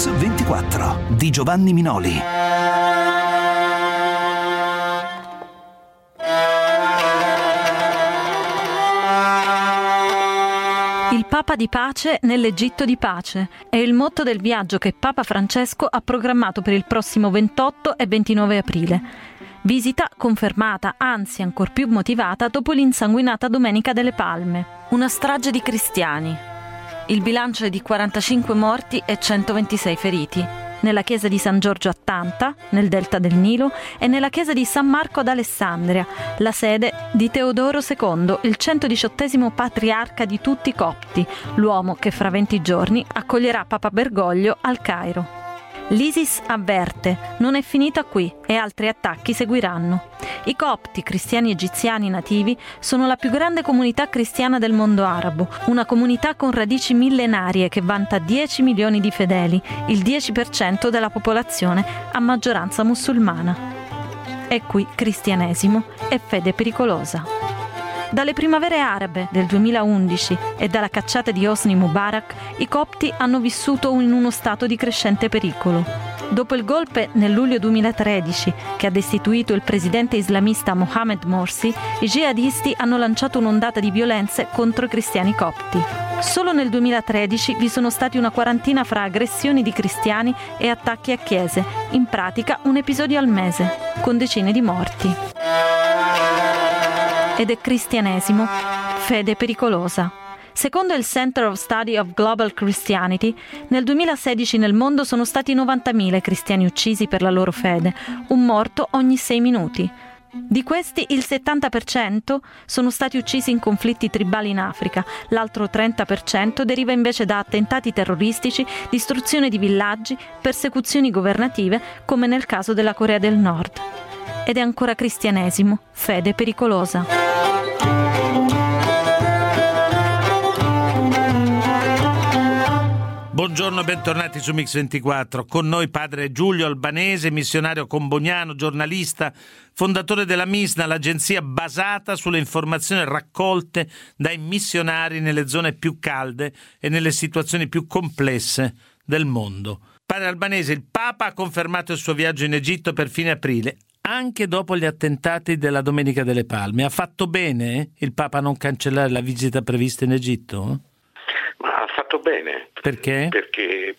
Mix24 di Giovanni Minoli. Il Papa di pace nell'Egitto di pace è il motto del viaggio che Papa Francesco ha programmato per il prossimo 28 e 29 aprile. Visita confermata, anzi ancor più motivata, dopo l'insanguinata Domenica delle Palme. Una strage di cristiani. Il bilancio è di 45 morti e 126 feriti. Nella chiesa di San Giorgio a Tanta, nel delta del Nilo, e nella chiesa di San Marco ad Alessandria, la sede di Teodoro II, il 118° patriarca di tutti i copti, l'uomo che fra 20 giorni accoglierà Papa Bergoglio al Cairo. L'ISIS avverte, non è finita qui e altri attacchi seguiranno. I copti, cristiani egiziani nativi, sono la più grande comunità cristiana del mondo arabo, una comunità con radici millenarie che vanta 10 milioni di fedeli, il 10% della popolazione a maggioranza musulmana. E qui cristianesimo e fede pericolosa. Dalle primavere arabe del 2011 e dalla cacciata di Hosni Mubarak, i copti hanno vissuto in uno stato di crescente pericolo. Dopo il golpe nel luglio 2013, che ha destituito il presidente islamista Mohamed Morsi, i jihadisti hanno lanciato un'ondata di violenze contro i cristiani copti. Solo nel 2013 vi sono stati una quarantina fra aggressioni di cristiani e attacchi a chiese, in pratica un episodio al mese, con decine di morti. Ed è cristianesimo, fede pericolosa. Secondo il Center of Study of Global Christianity, nel 2016 nel mondo sono stati 90.000 cristiani uccisi per la loro fede, un morto ogni 6 minuti. Di questi il 70% sono stati uccisi in conflitti tribali in Africa, l'altro 30% deriva invece da attentati terroristici, distruzione di villaggi, persecuzioni governative, come nel caso della Corea del Nord. Ed è ancora cristianesimo, fede pericolosa. Buongiorno e bentornati su Mix24. Con noi padre Giulio Albanese, missionario comboniano, giornalista, fondatore della MISNA, l'agenzia basata sulle informazioni raccolte dai missionari nelle zone più calde e nelle situazioni più complesse del mondo. Padre Albanese, il Papa ha confermato il suo viaggio in Egitto per fine aprile, anche dopo gli attentati della Domenica delle Palme. Ha fatto bene il Papa a non cancellare la visita prevista in Egitto? Ma ha fatto bene. Perché? Perché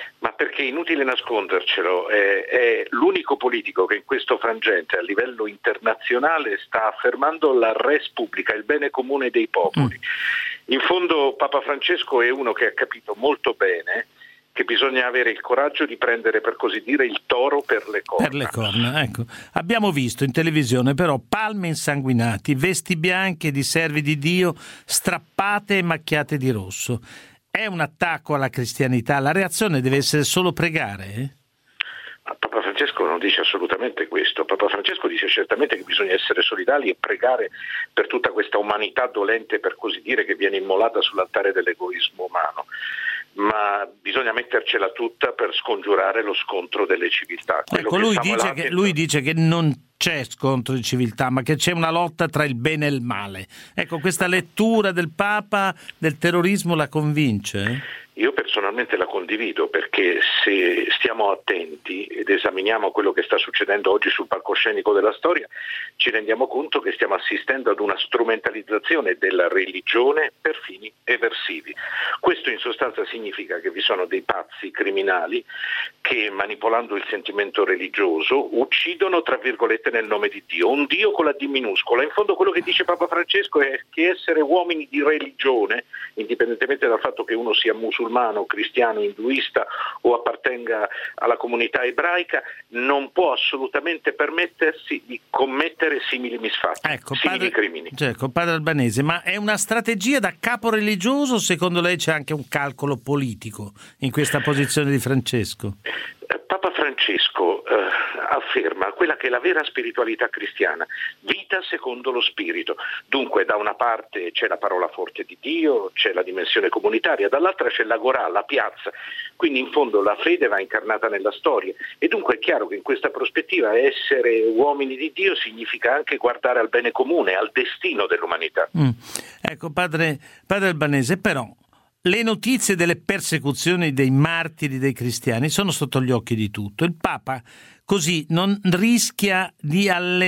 è inutile nascondercelo, è l'unico politico che in questo frangente a livello internazionale sta affermando la res publica, il bene comune dei popoli. In fondo Papa Francesco è uno che ha capito molto bene che bisogna avere il coraggio di prendere, per così dire, il toro per le corna. Per le corna, ecco. Abbiamo visto in televisione però palme insanguinati, vesti bianche di servi di Dio strappate e macchiate di rosso. È un attacco alla cristianità? La reazione deve essere solo pregare? Papa Francesco non dice assolutamente questo. Papa Francesco dice certamente che bisogna essere solidali e pregare per tutta questa umanità dolente, per così dire, che viene immolata sull'altare dell'egoismo umano. Ma bisogna mettercela tutta per scongiurare lo scontro delle civiltà. Ecco, lui dice che non c'è scontro di civiltà, ma che c'è una lotta tra il bene e il male. Ecco, questa lettura del Papa del terrorismo la convince? Io personalmente la condivido, perché se stiamo attenti ed esaminiamo quello che sta succedendo oggi sul palcoscenico della storia, ci rendiamo conto che stiamo assistendo ad una strumentalizzazione della religione per fini eversivi. Questo in sostanza significa che vi sono dei pazzi criminali che, manipolando il sentimento religioso, uccidono, tra virgolette, nel nome di Dio, un Dio con la D minuscola. In fondo quello che dice Papa Francesco è che essere uomini di religione, indipendentemente dal fatto che uno sia musulmano, cristiano, induista o appartenga alla comunità ebraica, non può assolutamente permettersi di commettere simili misfatti, simili crimini. Ecco, padre Albanese, ma è una strategia da capo religioso o secondo lei c'è anche un calcolo politico in questa posizione di Francesco? Papa Francesco afferma quella che è la vera spiritualità cristiana, vita secondo lo spirito. Dunque da una parte c'è la parola forte di Dio, c'è la dimensione comunitaria, dall'altra c'è l'agorà, la piazza. Quindi in fondo la fede va incarnata nella storia e dunque è chiaro che in questa prospettiva essere uomini di Dio significa anche guardare al bene comune, al destino dell'umanità. Ecco, padre Albanese, però le notizie delle persecuzioni dei martiri dei cristiani sono sotto gli occhi di tutto. Il Papa così non rischia di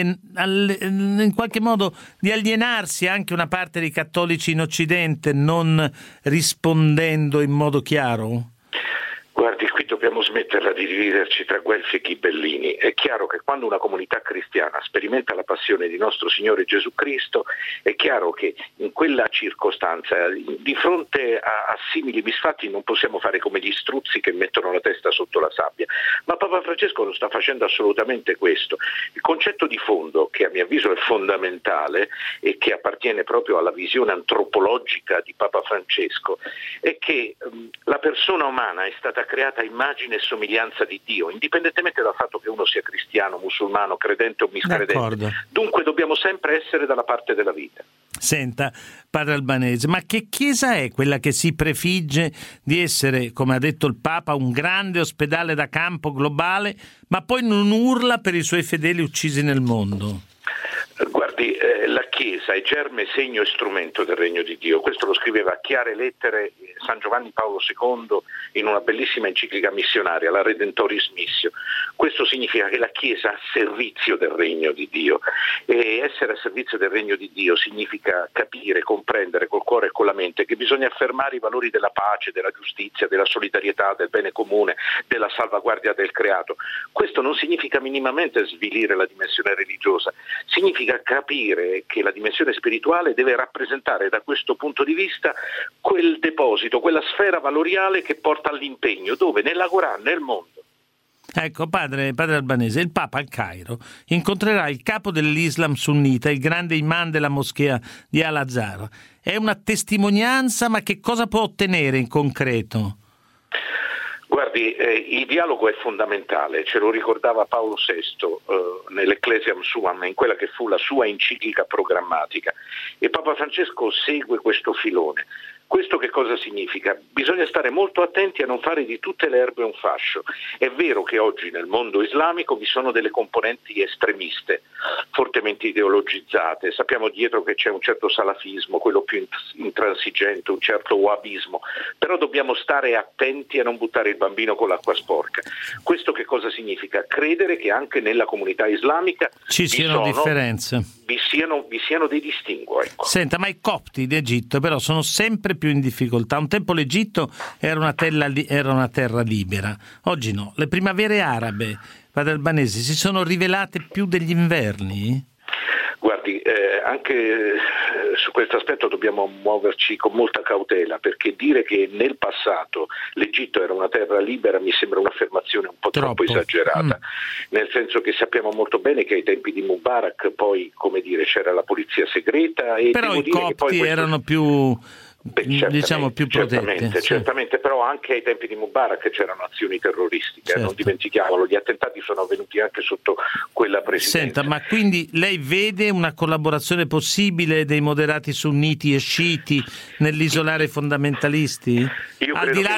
in qualche modo di alienarsi anche una parte dei cattolici in Occidente non rispondendo in modo chiaro? Guardi, qui dobbiamo smetterla di dividerci tra guelfi e ghibellini. È chiaro che quando una comunità cristiana sperimenta la passione di nostro Signore Gesù Cristo, è chiaro che in quella circostanza, di fronte a simili misfatti, non possiamo fare come gli struzzi che mettono la testa sotto la sabbia. Ma Papa Francesco non sta facendo assolutamente questo. Il concetto di fondo, che a mio avviso è fondamentale e che appartiene proprio alla visione antropologica di Papa Francesco, è che la persona umana è stata creata a immagine e somiglianza di Dio, indipendentemente dal fatto che uno sia cristiano, musulmano, credente o miscredente. D'accordo. Dunque dobbiamo sempre essere dalla parte della vita. Senta, padre Albanese, ma che chiesa è quella che si prefigge di essere, come ha detto il Papa, un grande ospedale da campo globale, ma poi non urla per i suoi fedeli uccisi nel mondo? Guardi, la Chiesa è germe, segno e strumento del regno di Dio. Questo lo scriveva a chiare lettere San Giovanni Paolo II in una bellissima enciclica missionaria, la Redentoris Missio. Questo significa che la Chiesa è a servizio del regno di Dio, e essere a servizio del regno di Dio significa capire, comprendere col cuore e con la mente che bisogna affermare i valori della pace, della giustizia, della solidarietà, del bene comune, della salvaguardia del creato. Questo non significa minimamente svilire la dimensione religiosa, significa capire che la dimensione spirituale deve rappresentare da questo punto di vista quel deposito, quella sfera valoriale che porta all'impegno, dove nella Corà, nel mondo. Ecco, padre Albanese, il Papa al Cairo incontrerà il capo dell'Islam sunnita, il grande imam della moschea di Al-Azhar. È una testimonianza, ma che cosa può ottenere in concreto? Guardi, il dialogo è fondamentale, ce lo ricordava Paolo VI nell'Ecclesiam Suam, in quella che fu la sua enciclica programmatica, e Papa Francesco segue questo filone. Questo che cosa significa? Bisogna stare molto attenti a non fare di tutte le erbe un fascio. È vero che oggi nel mondo islamico vi sono delle componenti estremiste, fortemente ideologizzate, sappiamo dietro che c'è un certo salafismo, quello più intransigente, un certo wahhabismo, però dobbiamo stare attenti a non buttare il bambino con l'acqua sporca. Questo che cosa significa? Credere che anche nella comunità islamica ci siano differenze. Vi siano dei distinguo. Ecco. Senta, ma i copti d'Egitto però sono sempre più in difficoltà. Un tempo l'Egitto era una terra libera, oggi no. Le primavere arabe, padre Albanese, si sono rivelate più degli inverni? Guardi, anche su questo aspetto dobbiamo muoverci con molta cautela, perché dire che nel passato l'Egitto era una terra libera mi sembra un'affermazione un po' troppo esagerata, nel senso che sappiamo molto bene che ai tempi di Mubarak poi, come dire, c'era la polizia segreta, e però i copti erano più... diciamo più protette. Certamente, però anche ai tempi di Mubarak c'erano azioni terroristiche, non dimentichiamolo, gli attentati sono avvenuti anche sotto quella presidenza. Senta, ma quindi lei vede una collaborazione possibile dei moderati sunniti e sciiti nell'isolare i fondamentalisti? Al di là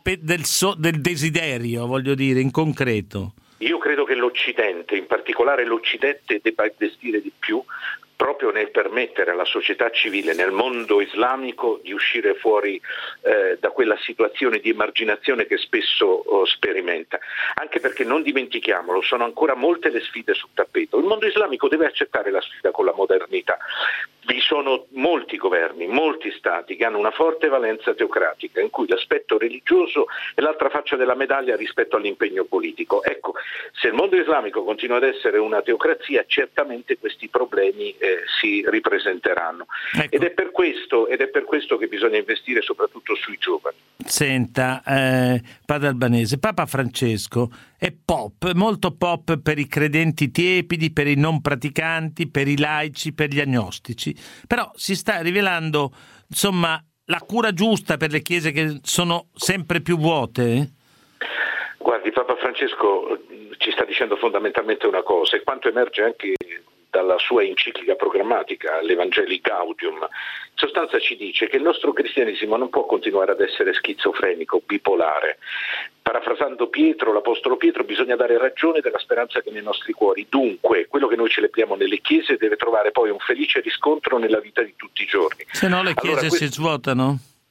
del desiderio, voglio dire, in concreto. Io credo che l'Occidente, in particolare l'Occidente, debba investire di più proprio nel permettere alla società civile, nel mondo islamico, di uscire fuori da quella situazione di emarginazione che spesso sperimenta. Anche perché, non dimentichiamolo, sono ancora molte le sfide sul tappeto. Il mondo islamico deve accettare la sfida con la modernità. Vi sono molti governi, molti stati che hanno una forte valenza teocratica, in cui l'aspetto religioso è l'altra faccia della medaglia rispetto all'impegno politico. Ecco, se il mondo islamico continua ad essere una teocrazia, certamente questi problemi si ripresenteranno. Ecco. Ed è per questo che bisogna investire soprattutto sui giovani. Senta, padre Albanese, Papa Francesco è molto pop per i credenti tiepidi, per i non praticanti, per i laici, per gli agnostici, però si sta rivelando, insomma, la cura giusta per le chiese che sono sempre più vuote? Guardi, Papa Francesco ci sta dicendo fondamentalmente una cosa, e quanto emerge anche dalla sua enciclica programmatica, l'Evangelii Gaudium, in sostanza ci dice che il nostro cristianesimo non può continuare ad essere schizofrenico, bipolare. Parafrasando Pietro, l'Apostolo Pietro, bisogna dare ragione della speranza che è nei nostri cuori. Dunque, quello che noi celebriamo nelle chiese deve trovare poi un felice riscontro nella vita di tutti i giorni. Se no le chiese si svuotano?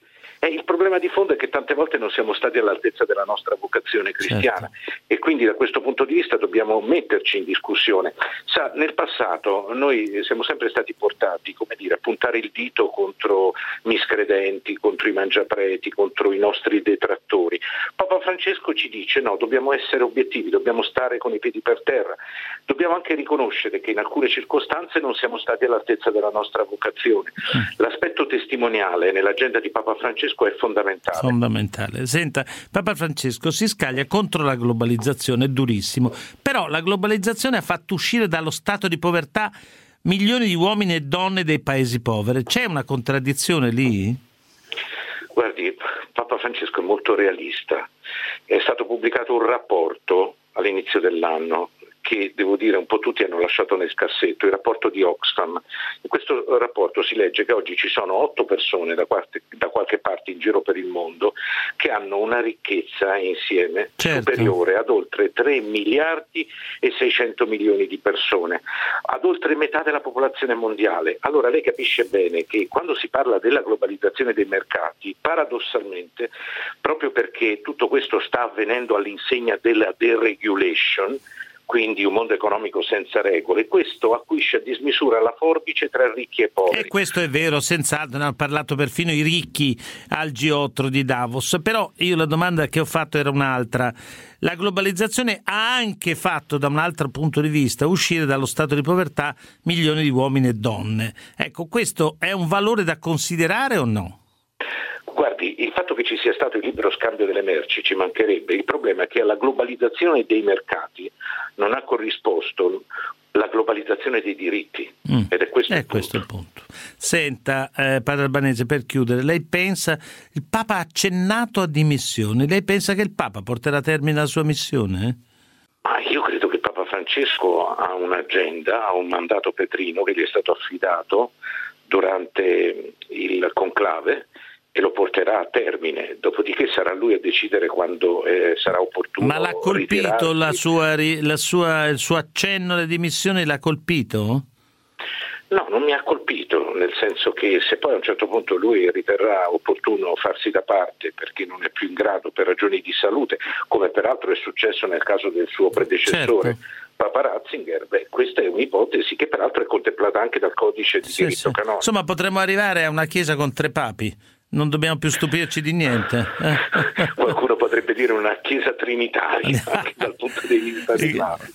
Il problema di fondo è che tante volte non siamo stati all'altezza della nostra vocazione cristiana, e quindi da questo punto di vista dobbiamo metterci in discussione. Nel passato noi siamo sempre stati portati, a puntare il dito contro miscredenti, contro i mangiapreti, contro i nostri detrattori. Papa Francesco ci dice no, dobbiamo essere obiettivi, dobbiamo stare con i piedi per terra, dobbiamo anche riconoscere che in alcune circostanze non siamo stati all'altezza della nostra vocazione. L'aspetto testimoniale nell'agenda di Papa Francesco è fondamentale. Senta, Papa Francesco si scaglia contro la globalizzazione, è durissimo, però la globalizzazione ha fatto uscire dallo stato di povertà milioni di uomini e donne dei paesi poveri. C'è una contraddizione lì? Guardi, Papa Francesco è molto realista. È stato pubblicato un rapporto all'inizio dell'anno che, devo dire, un po' tutti hanno lasciato nel cassetto, il rapporto di Oxfam. In questo rapporto si legge che oggi ci sono 8 persone da qualche parte in giro per il mondo che hanno una ricchezza insieme superiore ad oltre 3 miliardi e 600 milioni di persone, ad oltre metà della popolazione mondiale. Allora lei capisce bene che quando si parla della globalizzazione dei mercati, paradossalmente, proprio perché tutto questo sta avvenendo all'insegna della deregulation, quindi un mondo economico senza regole, questo acuisce a dismisura la forbice tra ricchi e poveri. E questo è vero, senz'altro, ne hanno parlato perfino i ricchi al G8 di Davos, però io la domanda che ho fatto era un'altra. La globalizzazione ha anche fatto, da un altro punto di vista, uscire dallo stato di povertà milioni di uomini e donne. Ecco, questo è un valore da considerare o no? Guardi, il fatto che ci sia stato il libero scambio delle merci ci mancherebbe. Il problema è che alla globalizzazione dei mercati non ha corrisposto la globalizzazione dei diritti, ed è questo il punto. Senta, padre Albanese, per chiudere, lei pensa, il Papa ha accennato a dimissioni, lei pensa che il Papa porterà a termine la sua missione? Io credo che Papa Francesco ha un'agenda, ha un mandato petrino che gli è stato affidato durante il conclave, e lo porterà a termine, dopodiché sarà lui a decidere quando sarà opportuno. Ma l'ha colpito il suo accenno alle dimissioni, l'ha colpito? No, non mi ha colpito, nel senso che se poi a un certo punto lui riterrà opportuno farsi da parte perché non è più in grado per ragioni di salute, come peraltro è successo nel caso del suo predecessore, Papa Ratzinger, questa è un'ipotesi che peraltro è contemplata anche dal codice di diritto canonico. Insomma, potremmo arrivare a una chiesa con 3 papi. Non dobbiamo più stupirci di niente. Qualcuno potrebbe dire una chiesa trinitaria, anche dal punto di vista islamico.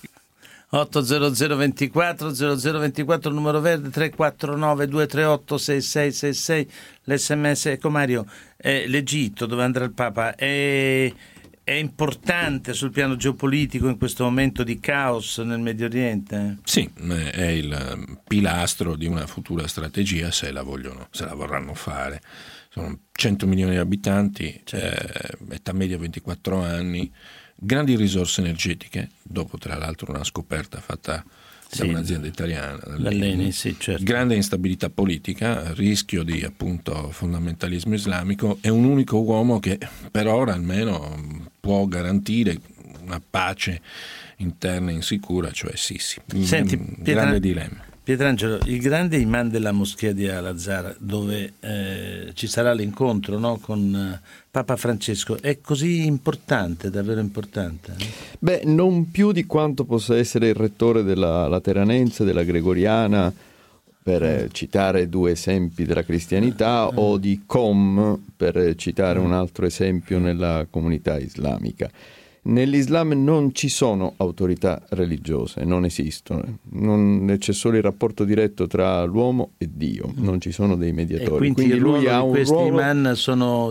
80024 0024, il numero verde, 349 238 6666, l'SMS. Ecco Mario, l'Egitto, dove andrà il Papa, è importante sul piano geopolitico in questo momento di caos nel Medio Oriente? Sì, è il pilastro di una futura strategia, se la vorranno fare. Sono 100 milioni di abitanti, età media 24 anni, grandi risorse energetiche, dopo tra l'altro una scoperta fatta da un'azienda italiana, dall'ENI, grande instabilità politica, rischio di appunto fondamentalismo islamico, e un unico uomo che per ora almeno può garantire una pace interna insicura, cioè Sisi. Senti, grande dilemma. Pietrangelo, il grande imam della moschea di Al-Azhar, dove ci sarà l'incontro, no, con Papa Francesco, è così importante, davvero importante? Beh, non più di quanto possa essere il rettore della Lateranense, della Gregoriana, per citare 2 esempi della cristianità, o di Qom, per citare un altro esempio nella comunità islamica. Nell'Islam non ci sono autorità religiose, non esistono, c'è solo il rapporto diretto tra l'uomo e Dio, non ci sono dei mediatori. E quindi lui ha un ruolo. Questi imam sono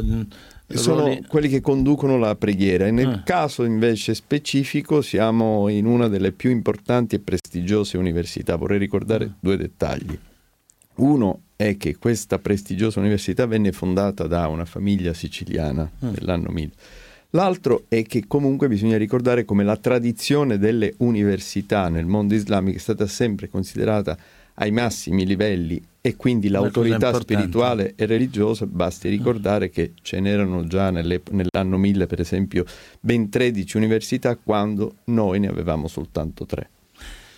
quelli che conducono la preghiera, e nel caso invece specifico siamo in una delle più importanti e prestigiose università. Vorrei ricordare 2 dettagli. Uno è che questa prestigiosa università venne fondata da una famiglia siciliana nell'anno 1000. L'altro è che comunque bisogna ricordare come la tradizione delle università nel mondo islamico è stata sempre considerata ai massimi livelli, e quindi l'autorità spirituale e religiosa, basti ricordare che ce n'erano già nell'anno 1000 per esempio ben 13 università, quando noi ne avevamo soltanto 3.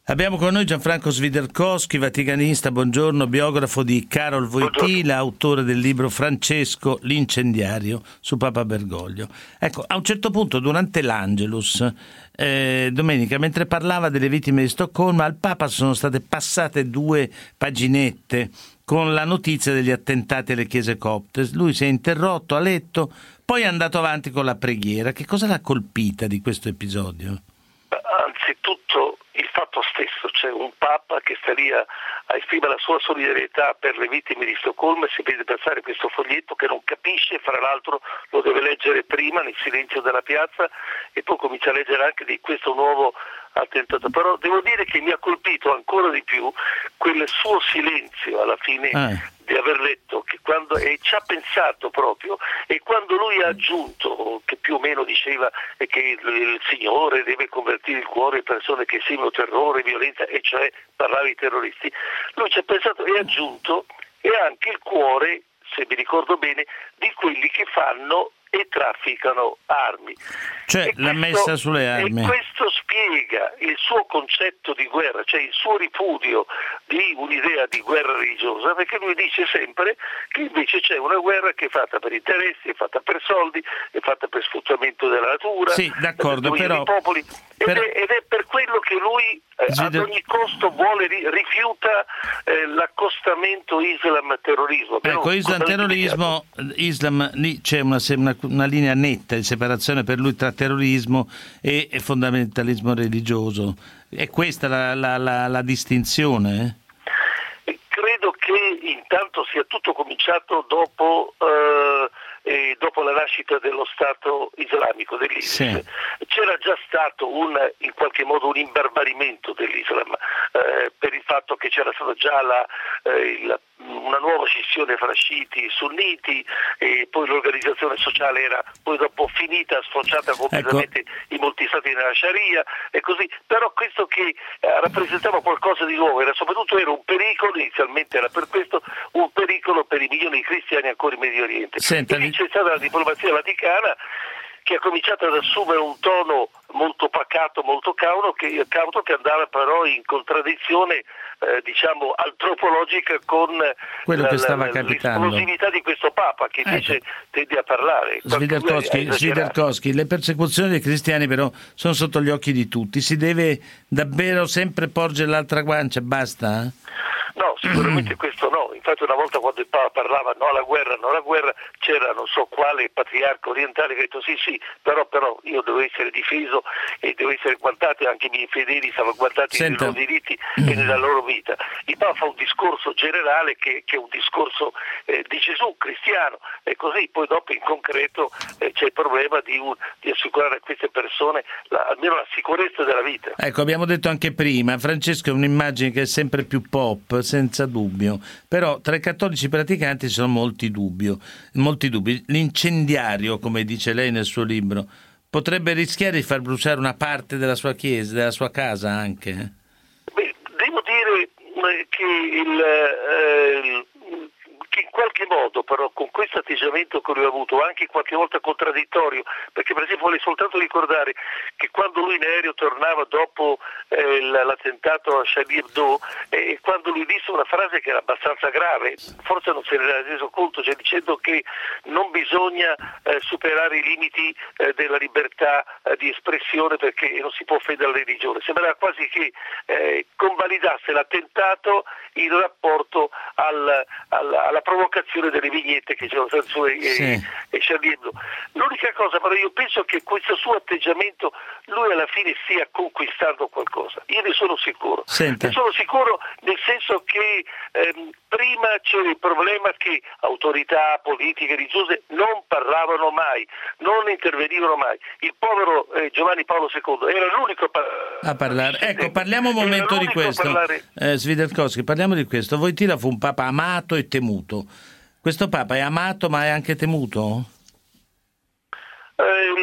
Abbiamo con noi Gianfranco Swiderkowski, vaticanista, buongiorno, biografo di Karol Wojtyła, autore del libro Francesco l'incendiario su Papa Bergoglio. Ecco, a un certo punto durante l'Angelus, domenica, mentre parlava delle vittime di Stoccolma, al Papa sono state passate 2 paginette con la notizia degli attentati alle chiese copte. Lui si è interrotto, ha letto, poi è andato avanti con la preghiera. Che cosa l'ha colpita di questo episodio? Anzitutto il fatto stesso, c'è un Papa che sta lì a esprimere la sua solidarietà per le vittime di Stoccolma e si vede passare questo foglietto che non capisce, fra l'altro lo deve leggere prima nel silenzio della piazza e poi comincia a leggere anche di questo nuovo attentato. Però devo dire che mi ha colpito ancora di più quel suo silenzio alla fine di aver letto, che quando ci ha pensato proprio, e quando lui ha aggiunto, che più o meno diceva che il Signore deve convertire il cuore di persone che seminano terrore, violenza, e cioè parlava di terroristi, lui ci ha pensato e ha aggiunto e anche il cuore, se mi ricordo bene, di quelli che fanno e trafficano armi. Cioè l'ha messa sulle armi. E questo spiega il suo concetto di guerra, cioè il suo ripudio di un'idea di guerra religiosa, perché lui dice sempre che invece c'è una guerra che è fatta per interessi, è fatta per soldi, è fatta per sfruttamento della natura, sì, d'accordo, per però, dei popoli, ed è per quello che lui ad ogni costo vuole rifiuta l'accostamento Islam-terrorismo. Ecco, Islam-terrorismo, Islam, lì c'è una linea netta di separazione per lui tra terrorismo e fondamentalismo religioso. È questa la distinzione? Credo che intanto sia tutto cominciato dopo la nascita dello Stato islamico, dell'ISIS. Sì. C'era già stato in qualche modo un imbarbarimento dell'Islam per il fatto che c'era stata già una nuova scissione fra sciiti e sunniti, e poi l'organizzazione sociale era poi dopo finita, sfociata completamente in molti stati nella Sharia e così. Però questo che rappresentava qualcosa di nuovo, era un pericolo, inizialmente era per questo, un pericolo per i milioni di cristiani ancora in Medio Oriente. E lì c'è stata la diplomazia vaticana che ha cominciato ad assumere un tono molto pacato, molto cauto, che andava però in contraddizione antropologica con quello che stava capitando, l'esplosività di questo Papa che invece tende a parlare. Swiderkowski, le persecuzioni dei cristiani però sono sotto gli occhi di tutti, si deve davvero sempre porgere l'altra guancia, basta? No, sicuramente questo no. Infatti una volta quando il Papa parlava no alla guerra, c'era non so quale patriarca orientale che ha detto sì, però io devo essere difeso e devo essere guardato, anche i miei fedeli salvaguardati nei loro diritti e nella loro vita. Il Papa fa un discorso generale che è un discorso di Gesù cristiano, e così poi dopo in concreto c'è il problema di assicurare a queste persone almeno la sicurezza della vita. Ecco, abbiamo detto anche prima, Francesco è un'immagine che è sempre più pop, senza dubbio, però tra i cattolici praticanti ci sono molti dubbi. L'incendiario, come dice lei nel suo libro, potrebbe rischiare di far bruciare una parte della sua chiesa, della sua casa anche? Devo dire che in qualche modo però con questo atteggiamento che lui ha avuto, anche qualche volta contraddittorio, perché per esempio vuole soltanto ricordare che quando lui in aereo tornava dopo l'attentato a Charlie Hebdo, quando lui disse una frase che era abbastanza grave, forse non se ne era reso conto, cioè dicendo che non bisogna superare i limiti della libertà di espressione perché non si può offendere la religione. Sembrava quasi che convalidasse l'attentato in rapporto alla provocazione delle vignette che c'erano state su Charlie Hebdo. L'unica cosa però io penso che questo suo atteggiamento lui alla fine stia conquistando qualcosa, io ne sono sicuro. Ne sono sicuro nel senso che prima c'era il problema che autorità politiche, religiose non parlavano mai, non intervenivano mai. Il povero Giovanni Paolo II era l'unico a parlare. Ecco, parliamo un momento di questo. Swiderkowski, parliamo di questo. Wojtyła fu un papa amato e temuto. Questo papa è amato ma è anche temuto?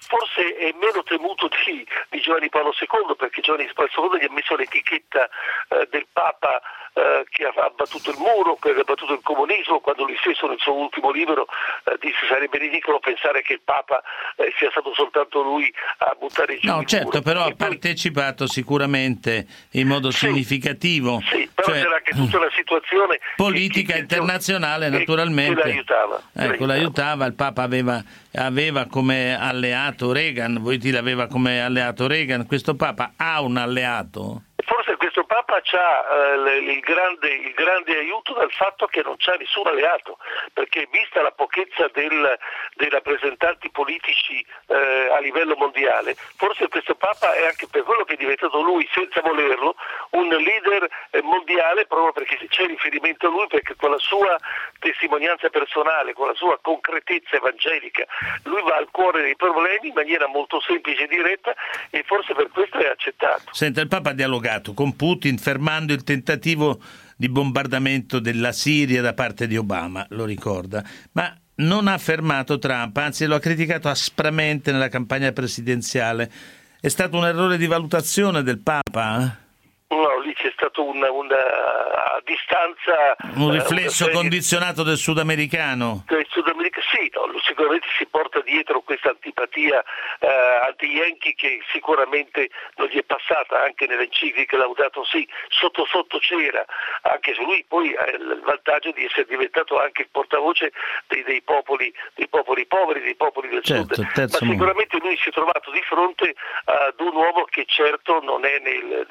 forse è meno temuto di Giovanni Paolo II, perché Giovanni Paolo II gli ha messo l'etichetta del Papa che ha battuto il muro, che ha battuto il comunismo, quando lui stesso nel suo ultimo libro disse sarebbe ridicolo pensare che il Papa sia stato soltanto lui a buttare giù il certo, muro. però ha partecipato sicuramente in modo significativo. Sì, però c'era anche tutta una situazione politica internazionale, naturalmente. Che l'aiutava. Il Papa aveva come alleato Reagan, Wojtyla aveva come alleato Reagan. Questo Papa ha un alleato? Forse questo Papa ha il grande aiuto dal fatto che non c'ha nessun alleato, perché vista la pochezza dei rappresentanti politici a livello mondiale, forse questo Papa è anche per quello che è diventato lui, senza volerlo, un leader mondiale, proprio perché c'è riferimento a lui, perché con la sua testimonianza personale, con la sua concretezza evangelica, lui va al cuore dei problemi in maniera molto semplice e diretta, e forse per questo è accettato. Senta, il Papa ha dialogato con Putin fermando il tentativo di bombardamento della Siria da parte di Obama, lo ricorda, ma non ha fermato Trump, anzi lo ha criticato aspramente nella campagna presidenziale. È stato un errore di valutazione del Papa? No, lì c'è stato una distanza, un riflesso condizionato del sudamericano. Sì, no, sicuramente si porta dietro questa antipatia anti-Yankee che sicuramente non gli è passata, anche nelle encicliche Laudato Si, sotto c'era, anche se lui poi ha il vantaggio di essere diventato anche il portavoce dei popoli poveri, dei popoli del Sud, ma sicuramente lui si è trovato di fronte ad un uomo che certo non è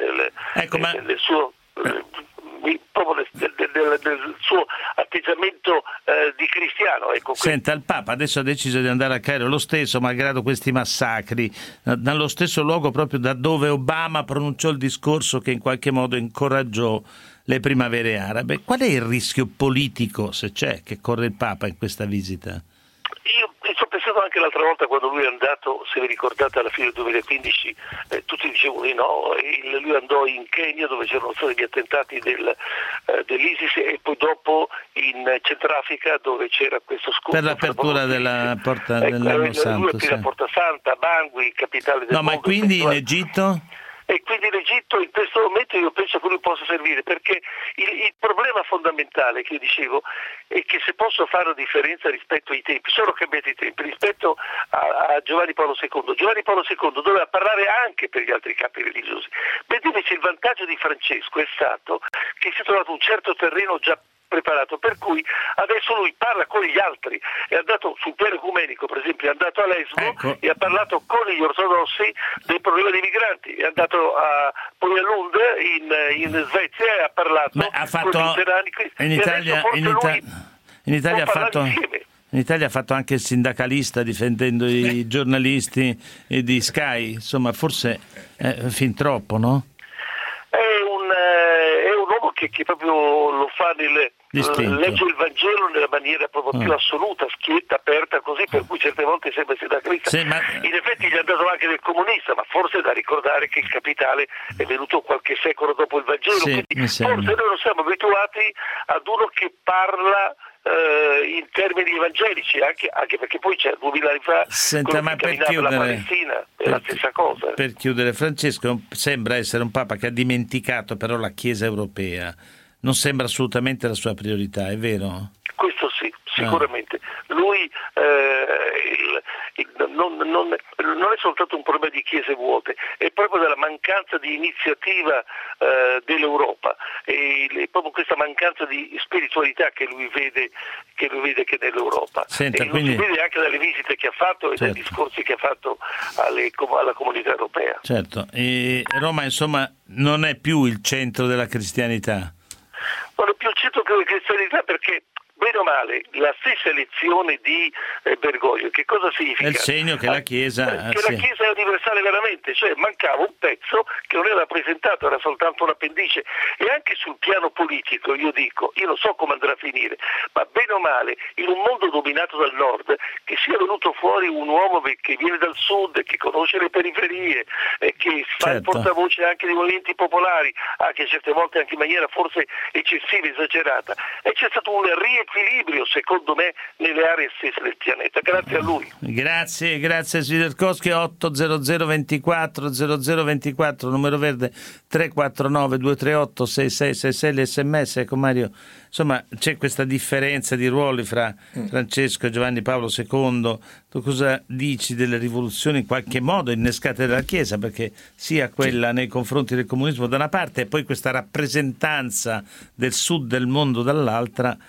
nel suo proprio del suo atteggiamento di cristiano. Ecco. Senta, il Papa adesso ha deciso di andare a Cairo lo stesso, malgrado questi massacri, dallo stesso luogo proprio da dove Obama pronunciò il discorso che in qualche modo incoraggiò le primavere arabe. Qual è il rischio politico, se c'è, che corre il Papa in questa visita? Io ci ho pensato anche l'altra volta quando lui è andato, se vi ricordate alla fine del 2015, tutti dicevano di no, lui andò in Kenya dove c'erano stati gli attentati dell'ISIS, e poi dopo in Centrafrica dove c'era questo scontro. Per l'apertura della porta dell'anno santo. Lui la Porta Santa, Bangui, capitale del mondo. Ma quindi in Egitto? E quindi l'Egitto in questo momento io penso che lui possa servire, perché il problema fondamentale che io dicevo è che se posso fare una differenza rispetto ai tempi, sono cambiati i tempi, rispetto a Giovanni Paolo II. Giovanni Paolo II doveva parlare anche per gli altri capi religiosi, mentre invece il vantaggio di Francesco è stato che si è trovato un certo terreno già preparato, per cui adesso lui parla con gli altri, è andato sul piano ecumenico, per esempio è andato a Lesbo, e ha parlato con gli ortodossi del problema dei migranti, è andato poi a Lund in Svezia e ha parlato con gli luterani. In Italia ha fatto anche il sindacalista difendendo i giornalisti di Sky, insomma forse è fin troppo, no? È un uomo che proprio lo fa legge il Vangelo nella maniera proprio più assoluta, schietta, aperta, così, per cui certe volte sembra sindacalista. Sì, in effetti gli è andato anche del comunista, ma forse è da ricordare che il Capitale è venuto qualche secolo dopo il Vangelo, quindi forse noi non siamo abituati ad uno che parla in termini evangelici, anche perché poi c'è 2000 anni fa. Senta, ma per chiudere, la Palestina è la stessa cosa. Per chiudere, Francesco sembra essere un Papa che ha dimenticato però la Chiesa europea, non sembra assolutamente la sua priorità, è vero? Questo sì, sicuramente. Lui non è soltanto un problema di chiese vuote, è proprio della mancanza di iniziativa dell'Europa, e proprio questa mancanza di spiritualità che lui vede che nell'Europa. Senta, e quindi... lo si vede anche dalle visite che ha fatto e dai discorsi che ha fatto alla comunità europea. Certo, e Roma insomma non è più il centro della cristianità. Non è più il centro della cristianità, perché bene o male, la stessa elezione di Bergoglio, che cosa significa? È il segno che la Chiesa... la Chiesa è universale veramente, cioè mancava un pezzo che non era rappresentato, era soltanto un appendice. E anche sul piano politico, io non so come andrà a finire, ma bene o male, in un mondo dominato dal nord, che sia venuto fuori un uomo che viene dal sud, che conosce le periferie, che fa il portavoce anche dei movimenti popolari, anche certe volte anche in maniera forse eccessiva, esagerata, e c'è stato un equilibrio, secondo me, nelle aree stesse del pianeta. Grazie a lui. Grazie Sviderkowski. 800 24 0024, numero verde 349 238 6666, l'SMS. Ecco Mario, insomma c'è questa differenza di ruoli fra Francesco e Giovanni Paolo II. Tu cosa dici delle rivoluzioni in qualche modo innescate dalla Chiesa, perché sia quella nei confronti del comunismo da una parte e poi questa rappresentanza del sud del mondo dall'altra,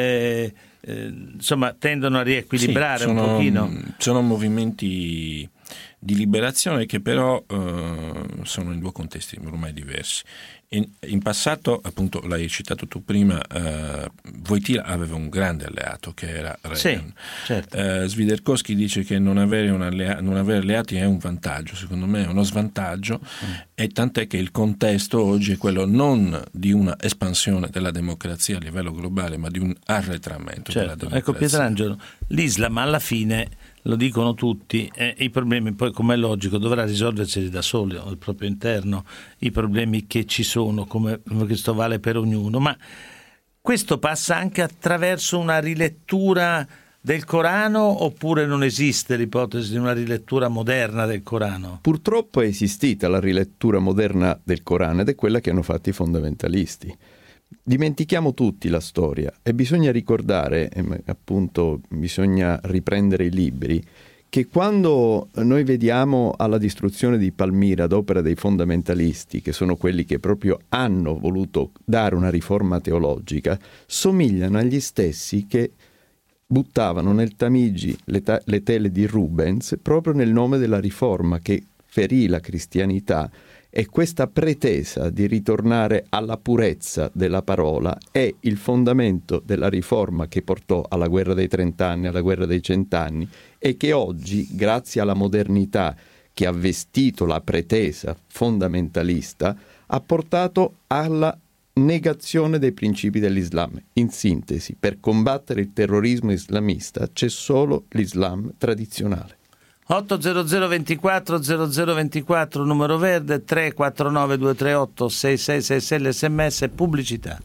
insomma tendono a riequilibrare un pochino. Sono movimenti di liberazione che però sono in due contesti ormai diversi. In passato, appunto, l'hai citato tu prima, Wojtyła aveva un grande alleato che era Reagan. Sì, certo. Sviderkowski dice che non avere alleati è un vantaggio, secondo me è uno svantaggio, e tant'è che il contesto oggi è quello non di una espansione della democrazia a livello globale, ma di un arretramento della democrazia. Ecco Pietrangelo, l'Islam alla fine, lo dicono tutti, i problemi poi, come è logico, dovrà risolverseli da solo al proprio interno, i problemi che ci sono, come questo vale per ognuno, ma questo passa anche attraverso una rilettura del Corano, oppure non esiste l'ipotesi di una rilettura moderna del Corano? Purtroppo è esistita la rilettura moderna del Corano ed è quella che hanno fatto i fondamentalisti. Dimentichiamo tutti la storia e bisogna ricordare, appunto bisogna riprendere i libri, che quando noi vediamo alla distruzione di Palmira ad opera dei fondamentalisti, che sono quelli che proprio hanno voluto dare una riforma teologica, somigliano agli stessi che buttavano nel Tamigi le tele di Rubens proprio nel nome della riforma che ferì la cristianità. E questa pretesa di ritornare alla purezza della parola è il fondamento della riforma che portò alla guerra dei 30 anni, alla guerra dei 100 anni, e che oggi, grazie alla modernità che ha vestito la pretesa fondamentalista, ha portato alla negazione dei principi dell'Islam. In sintesi, per combattere il terrorismo islamista c'è solo l'Islam tradizionale. 800 24 0024, numero verde 349 238 6666, l'SMS. Pubblicità.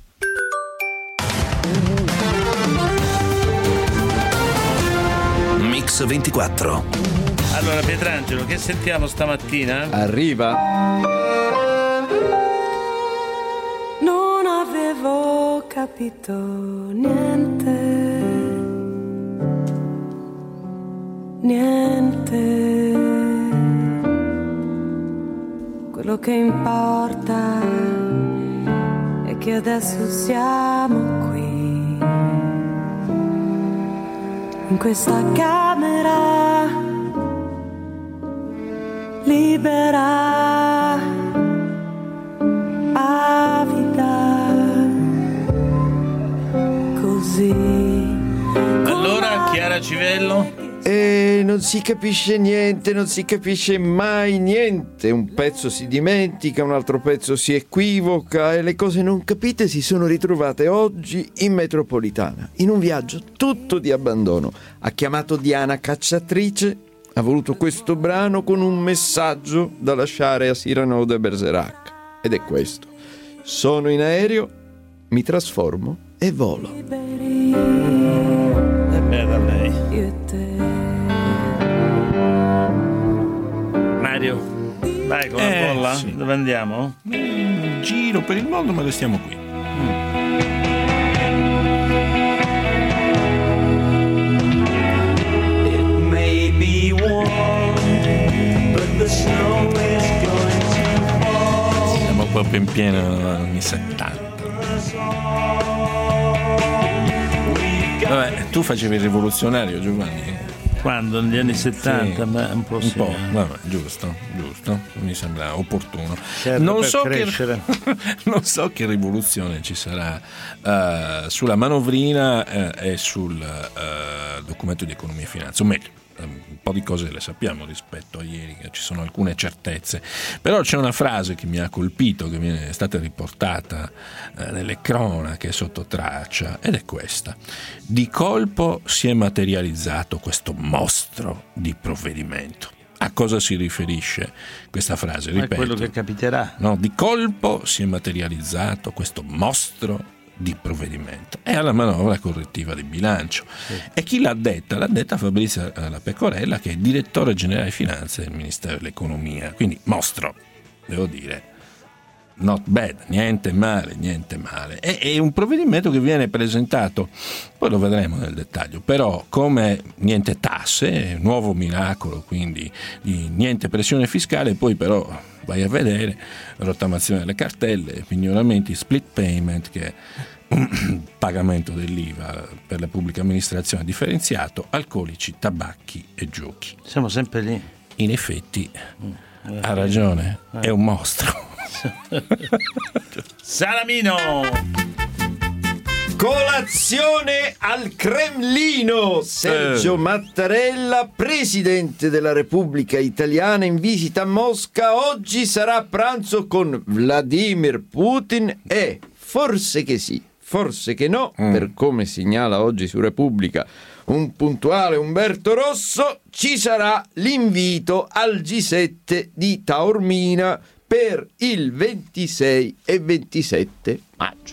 Mix 24. Allora Pietrangelo, che sentiamo stamattina? Arriva. Non avevo capito niente, quello che importa è che adesso siamo qui, in questa camera libera, avida, così. Allora Chiara Civello? E non si capisce niente, non si capisce mai niente. Un pezzo si dimentica, un altro pezzo si equivoca e le cose non capite si sono ritrovate oggi in metropolitana, in un viaggio tutto di abbandono. Ha chiamato Diana Cacciatrice, ha voluto questo brano con un messaggio da lasciare a Cyrano de Bergerac. Ed è questo: sono in aereo, mi trasformo e volo. È bella lei. Mario, vai con la bolla? Sì. Dove andiamo? Giro per il mondo, ma restiamo qui. It may be warm, but the snow is going to fall. Siamo proprio in pieno anni 70. Vabbè, tu facevi il rivoluzionario, Giovanni? Quando? Negli anni 70? Sì, beh, un po', sì. Vabbè, giusto, mi sembra opportuno. Certo, non so che rivoluzione ci sarà sulla manovrina e sul documento di economia e finanza, o meglio, un po' di cose le sappiamo rispetto a ieri, ci sono alcune certezze, però c'è una frase che mi ha colpito, che mi è stata riportata nelle cronache sotto traccia, ed è questa: di colpo si è materializzato questo mostro di provvedimento. A cosa si riferisce questa frase? Ripeto, è quello che capiterà. No, di colpo si è materializzato questo mostro di provvedimento e alla manovra correttiva di bilancio. E chi l'ha detta? L'ha detta Fabrizio La Pecorella, che è direttore generale finanze del Ministero dell'Economia, quindi mostro, devo dire, not bad, niente male. È un provvedimento che viene presentato, poi lo vedremo nel dettaglio, però come niente tasse, nuovo miracolo, quindi niente pressione fiscale, poi però vai a vedere rottamazione delle cartelle, pignoramenti, split payment, che è un pagamento dell'IVA per la pubblica amministrazione differenziato, alcolici, tabacchi e giochi. Siamo sempre lì. In effetti ha ragione, è un mostro. Salamino. Colazione al Cremlino. Sergio Mattarella, presidente della Repubblica Italiana, in visita a Mosca. Oggi sarà a pranzo con Vladimir Putin e forse che sì, forse che no, per come segnala oggi su Repubblica un puntuale Umberto Rosso, ci sarà l'invito al G7 di Taormina per il 26 e 27 maggio.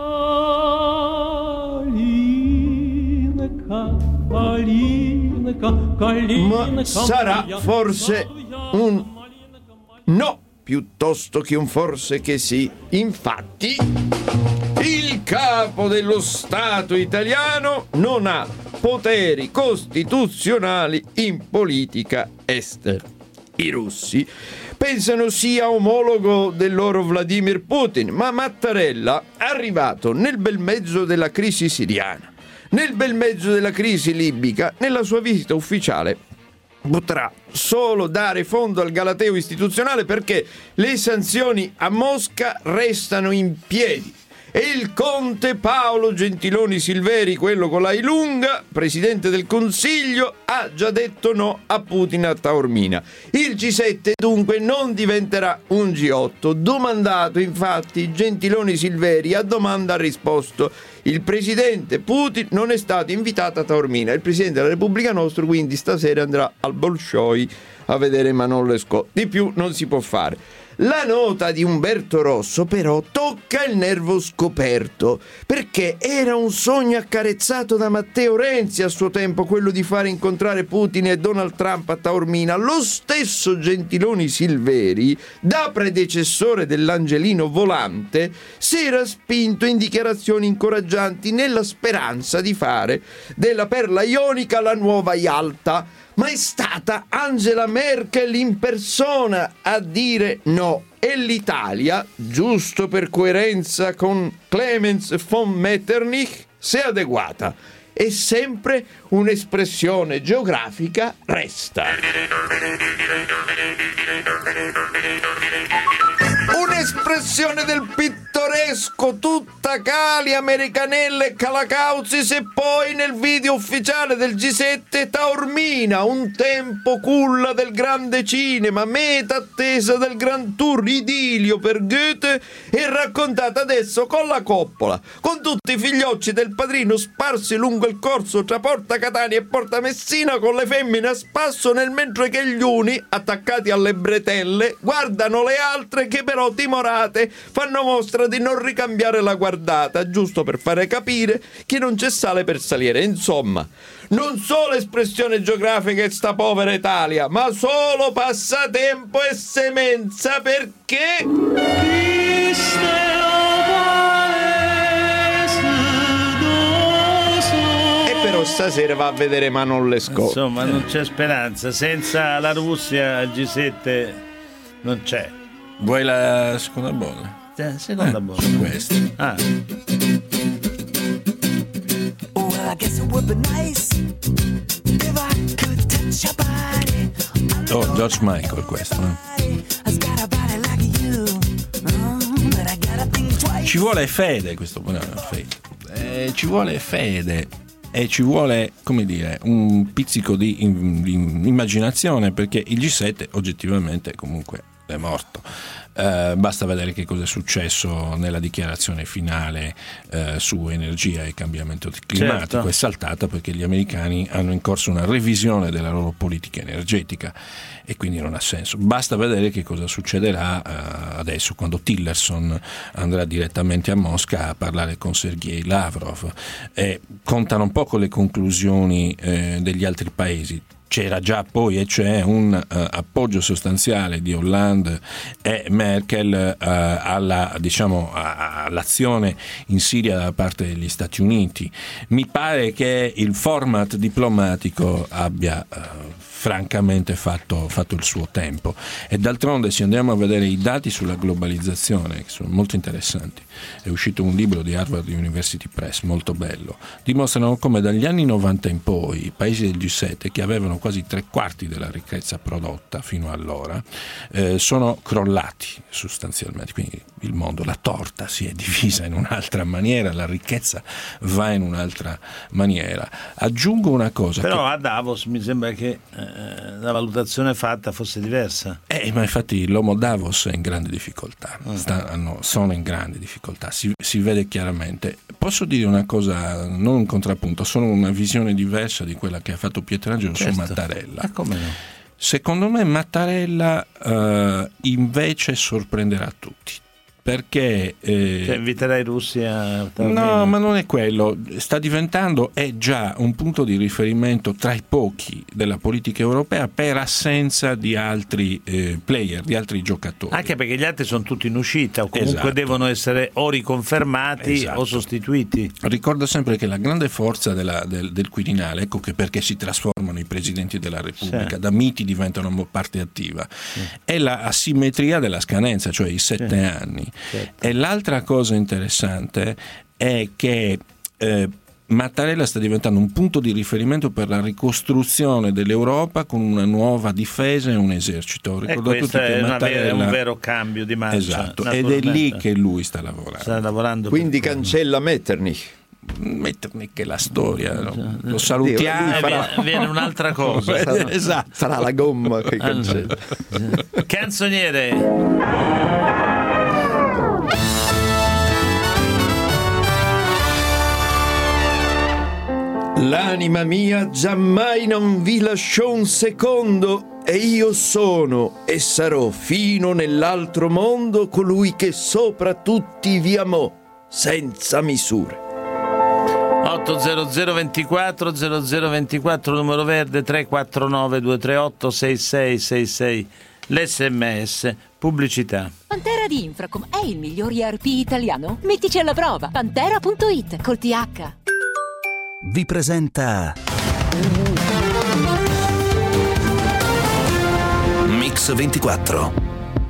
Ma sarà forse un no piuttosto che un forse che sì. Infatti, il capo dello Stato italiano non ha poteri costituzionali in politica estera. I russi pensano sia omologo del loro Vladimir Putin, ma Mattarella, arrivato nel bel mezzo della crisi siriana, nel bel mezzo della crisi libica, nella sua visita ufficiale potrà solo dare fondo al galateo istituzionale, perché le sanzioni a Mosca restano in piedi. E il conte Paolo Gentiloni Silveri, quello con la I lunga, presidente del Consiglio, ha già detto no a Putin a Taormina. Il G7 dunque non diventerà un G8. Domandato infatti Gentiloni Silveri, a domanda ha risposto: il presidente Putin non è stato invitato a Taormina. Il presidente della Repubblica nostro quindi stasera andrà al Bolshoi a vedere Manon Lescaut. Di più non si può fare. La nota di Umberto Rosso però tocca il nervo scoperto, perché era un sogno accarezzato da Matteo Renzi a suo tempo, quello di fare incontrare Putin e Donald Trump a Taormina. Lo stesso Gentiloni Silveri, da predecessore dell'Angelino Volante, si era spinto in dichiarazioni incoraggianti nella speranza di fare della perla ionica la nuova Yalta. Ma è stata Angela Merkel in persona a dire no, e l'Italia, giusto per coerenza con Clemens von Metternich, si è adeguata. E sempre un'espressione geografica resta. Un'espressione del pittoresco, tutta cali, americanelle e calacausis, e poi nel video ufficiale del G7 Taormina, un tempo culla del grande cinema, meta attesa del Grand Tour, idilio per Goethe, e raccontata adesso con la coppola, con tutti i figliocci del padrino sparsi lungo il corso tra Porta Catania e Porta Messina, con le femmine a spasso, nel mentre che gli uni, attaccati alle bretelle, guardano le altre che però timorate fanno mostra di non ricambiare la guardata, giusto per fare capire che non c'è sale per salire. Insomma, non solo espressione geografica è sta povera Italia, ma solo passatempo e semenza, perché però stasera va a vedere Manon Lescaut. Insomma, non c'è speranza. Senza la Russia il G7 non c'è. Vuoi la seconda bolla? Seconda bolla. Su questi. Oh, George Michael questo. Ci vuole fede questo, ci vuole fede. E ci vuole, come dire, un pizzico di immaginazione, perché il G7 oggettivamente comunque è morto. Basta vedere che cosa è successo nella dichiarazione finale su energia e cambiamento climatico. Certo. È saltata perché gli americani hanno in corso una revisione della loro politica energetica e quindi non ha senso. Basta vedere che cosa succederà adesso quando Tillerson andrà direttamente a Mosca a parlare con Sergei Lavrov. Contano poco le conclusioni degli altri paesi. C'era già poi e c'è un appoggio sostanziale di Hollande e Merkel all'azione in Siria da parte degli Stati Uniti. Mi pare che il format diplomatico abbia francamente fatto il suo tempo, e d'altronde se andiamo a vedere i dati sulla globalizzazione, che sono molto interessanti, è uscito un libro di Harvard University Press molto bello, dimostrano come dagli anni 90 in poi i paesi del G7, che avevano quasi 3/4 della ricchezza prodotta fino allora, sono crollati sostanzialmente. Quindi il mondo, la torta si è divisa in un'altra maniera, la ricchezza va in un'altra maniera. Aggiungo una cosa, però a Davos mi sembra che la valutazione fatta fosse diversa. Ma infatti l'uomo Davos è in grande difficoltà, sono in grande difficoltà, si vede chiaramente. Posso dire una cosa, non un contrappunto, sono una visione diversa di quella che ha fatto Pietrangelo su Mattarella. Come no? Secondo me Mattarella invece sorprenderà tutti, perché inviterà i russi a... No, ma non è quello. Sta diventando, è già un punto di riferimento tra i pochi della politica europea per assenza di altri player, di altri giocatori. Anche perché gli altri sono tutti in uscita o comunque Esatto. devono essere o riconfermati Esatto. o sostituiti. Ricordo sempre che la grande forza del Quirinale, ecco che perché si trasformano i presidenti della Repubblica, da miti diventano parte attiva, è la asimmetria della scadenza, cioè i 7 anni. Certo. E l'altra cosa interessante è che Mattarella sta diventando un punto di riferimento per la ricostruzione dell'Europa con una nuova difesa e un esercito. Ricordo questo tutti che è un vero cambio di marcia. Esatto, ed è lì che lui sta lavorando. Quindi cancella Metternich è la storia, no? Lo salutiamo, viene un'altra cosa. Esatto. Sarà la gomma che cancella. Canzoniere. L'anima mia giammai non vi lasciò un secondo, e io sono e sarò fino nell'altro mondo colui che sopra tutti vi amò senza misure. 80024 0024 numero verde, 349 238 6666 l'SMS. Pubblicità. Pantera di Infracom è il miglior ERP italiano? Mettici alla prova. Pantera.it col TH. Vi presenta Mix 24.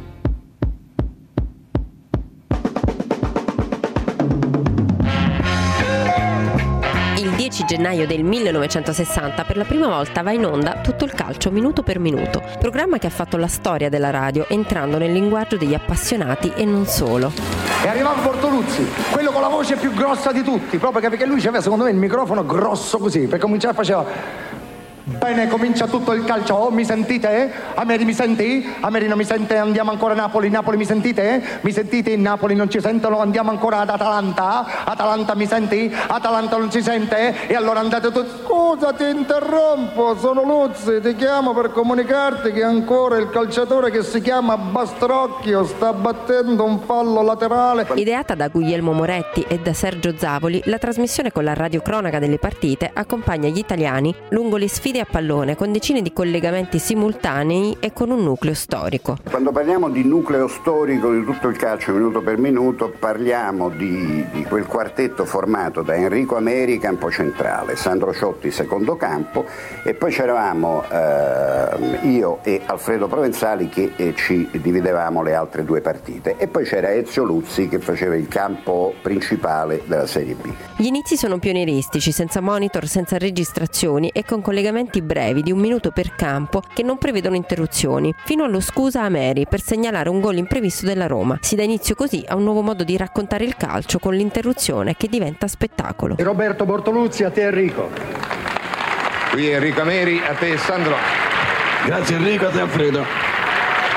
Il 10 gennaio del 1960 per la prima volta va in onda Tutto il calcio minuto per minuto, programma che ha fatto la storia della radio entrando nel linguaggio degli appassionati e non solo. E arrivava Bortoluzzi, quello con la voce più grossa di tutti, proprio perché lui aveva secondo me il microfono grosso così, per cominciare faceva: bene, comincia tutto il calcio, oh, mi sentite? Ameri mi senti? Ameri non mi sente, andiamo ancora a Napoli, Napoli mi sentite? Mi sentite? In Napoli non ci sentono, andiamo ancora ad Atalanta? Atalanta mi senti? Atalanta non ci sente? E allora andate tutti. Scusa, ti interrompo, sono Luzzi, ti chiamo per comunicarti che ancora il calciatore che si chiama Bastrocchio sta battendo un fallo laterale. Ideata da Guglielmo Moretti e da Sergio Zavoli, la trasmissione con la radiocronaca delle partite accompagna gli italiani lungo le sfide a pallone con decine di collegamenti simultanei e con un nucleo storico. Quando parliamo di nucleo storico di tutto il calcio minuto per minuto parliamo di quel quartetto formato da Enrico Ameri, campo centrale, Sandro Ciotti, secondo campo, e poi c'eravamo io e Alfredo Provenzali che ci dividevamo le altre due partite, e poi c'era Ezio Luzzi che faceva il campo principale della Serie B. Gli inizi sono pionieristici, senza monitor, senza registrazioni e con collegamenti brevi di 1 minuto per campo che non prevedono interruzioni, fino allo scusa Ameri per segnalare un gol imprevisto della Roma. Si dà inizio così a un nuovo modo di raccontare il calcio con l'interruzione che diventa spettacolo. Roberto Bortoluzzi, a te Enrico. Qui Enrico Ameri, a te Sandro. Grazie Enrico, a te Alfredo.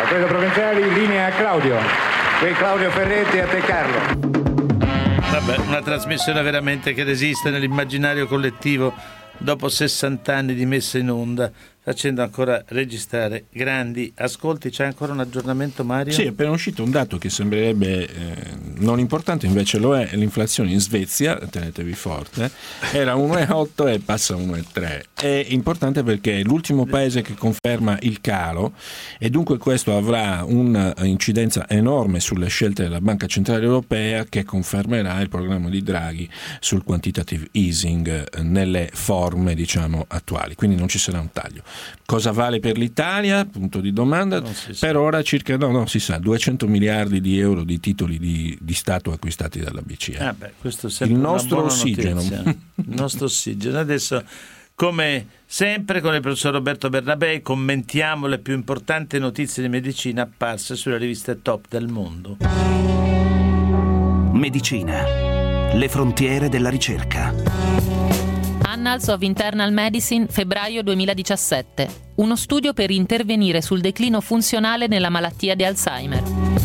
Autorità provinciali, linea a Claudio. Qui Claudio Ferretti, a te Carlo. Vabbè, una trasmissione veramente che resiste nell'immaginario collettivo dopo 60 anni di messa in onda, facendo ancora registrare grandi ascolti. C'è ancora un aggiornamento, Mario? Sì, è appena uscito un dato che sembrerebbe non importante, invece lo è. L'inflazione in Svezia, tenetevi forte, era 1,8 e passa a 1,3. È importante perché è l'ultimo paese che conferma il calo e dunque questo avrà un'incidenza enorme sulle scelte della Banca Centrale Europea, che confermerà il programma di Draghi sul quantitative easing nelle forme, diciamo, attuali. Quindi non ci sarà un taglio. Cosa vale per l'Italia? Punto di domanda. Per ora circa, no, si sa, 200 miliardi di euro di titoli di Stato acquistati dalla BCE. Questo è il nostro ossigeno. Il nostro ossigeno. Adesso, come sempre, con il professor Roberto Bernabei commentiamo le più importanti notizie di medicina apparse sulle riviste top del mondo. Medicina. Le frontiere della ricerca. Annals of Internal Medicine, febbraio 2017. Uno studio per intervenire sul declino funzionale nella malattia di Alzheimer.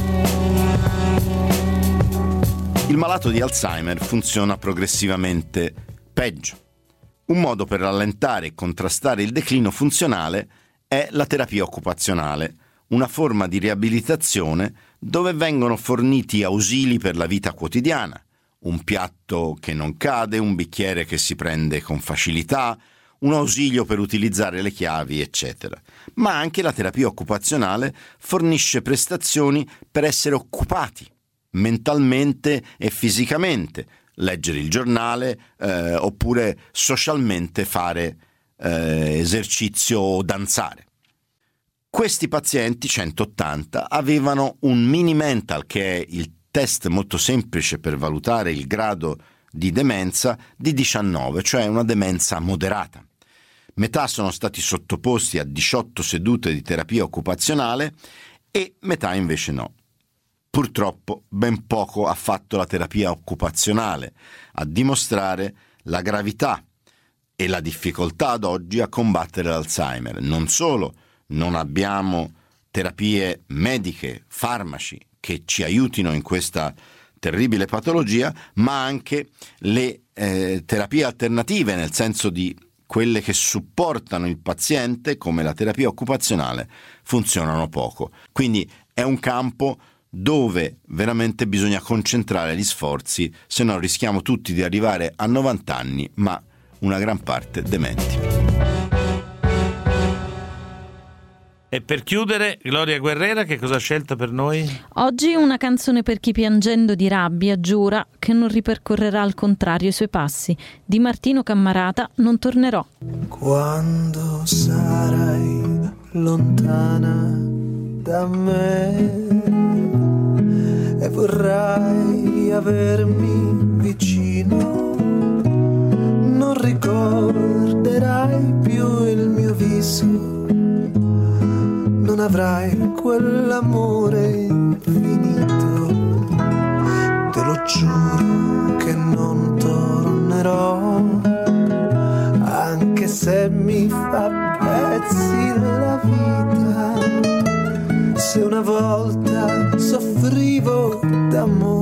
Il malato di Alzheimer funziona progressivamente peggio. Un modo per rallentare e contrastare il declino funzionale è la terapia occupazionale, una forma di riabilitazione dove vengono forniti ausili per la vita quotidiana. Un piatto che non cade, un bicchiere che si prende con facilità, un ausilio per utilizzare le chiavi, eccetera. Ma anche la terapia occupazionale fornisce prestazioni per essere occupati, mentalmente e fisicamente, leggere il giornale oppure socialmente fare esercizio o danzare. Questi pazienti, 180, avevano un mini mental, che è il test molto semplice per valutare il grado di demenza, di 19, cioè una demenza moderata. Metà sono stati sottoposti a 18 sedute di terapia occupazionale e metà invece no. Purtroppo ben poco ha fatto la terapia occupazionale a dimostrare la gravità e la difficoltà ad oggi a combattere l'Alzheimer. Non solo non abbiamo terapie mediche, farmaci, che ci aiutino in questa terribile patologia, ma anche le terapie alternative, nel senso di quelle che supportano il paziente, come la terapia occupazionale, funzionano poco. Quindi è un campo dove veramente bisogna concentrare gli sforzi, se no rischiamo tutti di arrivare a 90 anni, ma una gran parte dementi. E per chiudere, Gloria Guerrera, che cosa ha scelto per noi? Oggi una canzone per chi piangendo di rabbia giura che non ripercorrerà al contrario i suoi passi. Di Martino Cammarata, Non tornerò. Quando sarai lontana da me e vorrai avermi vicino, non ricorderai più il mio viso, non avrai quell'amore infinito. Te lo giuro che non tornerò, anche se mi fa pezzi la vita. Se una volta soffrivo d'amore,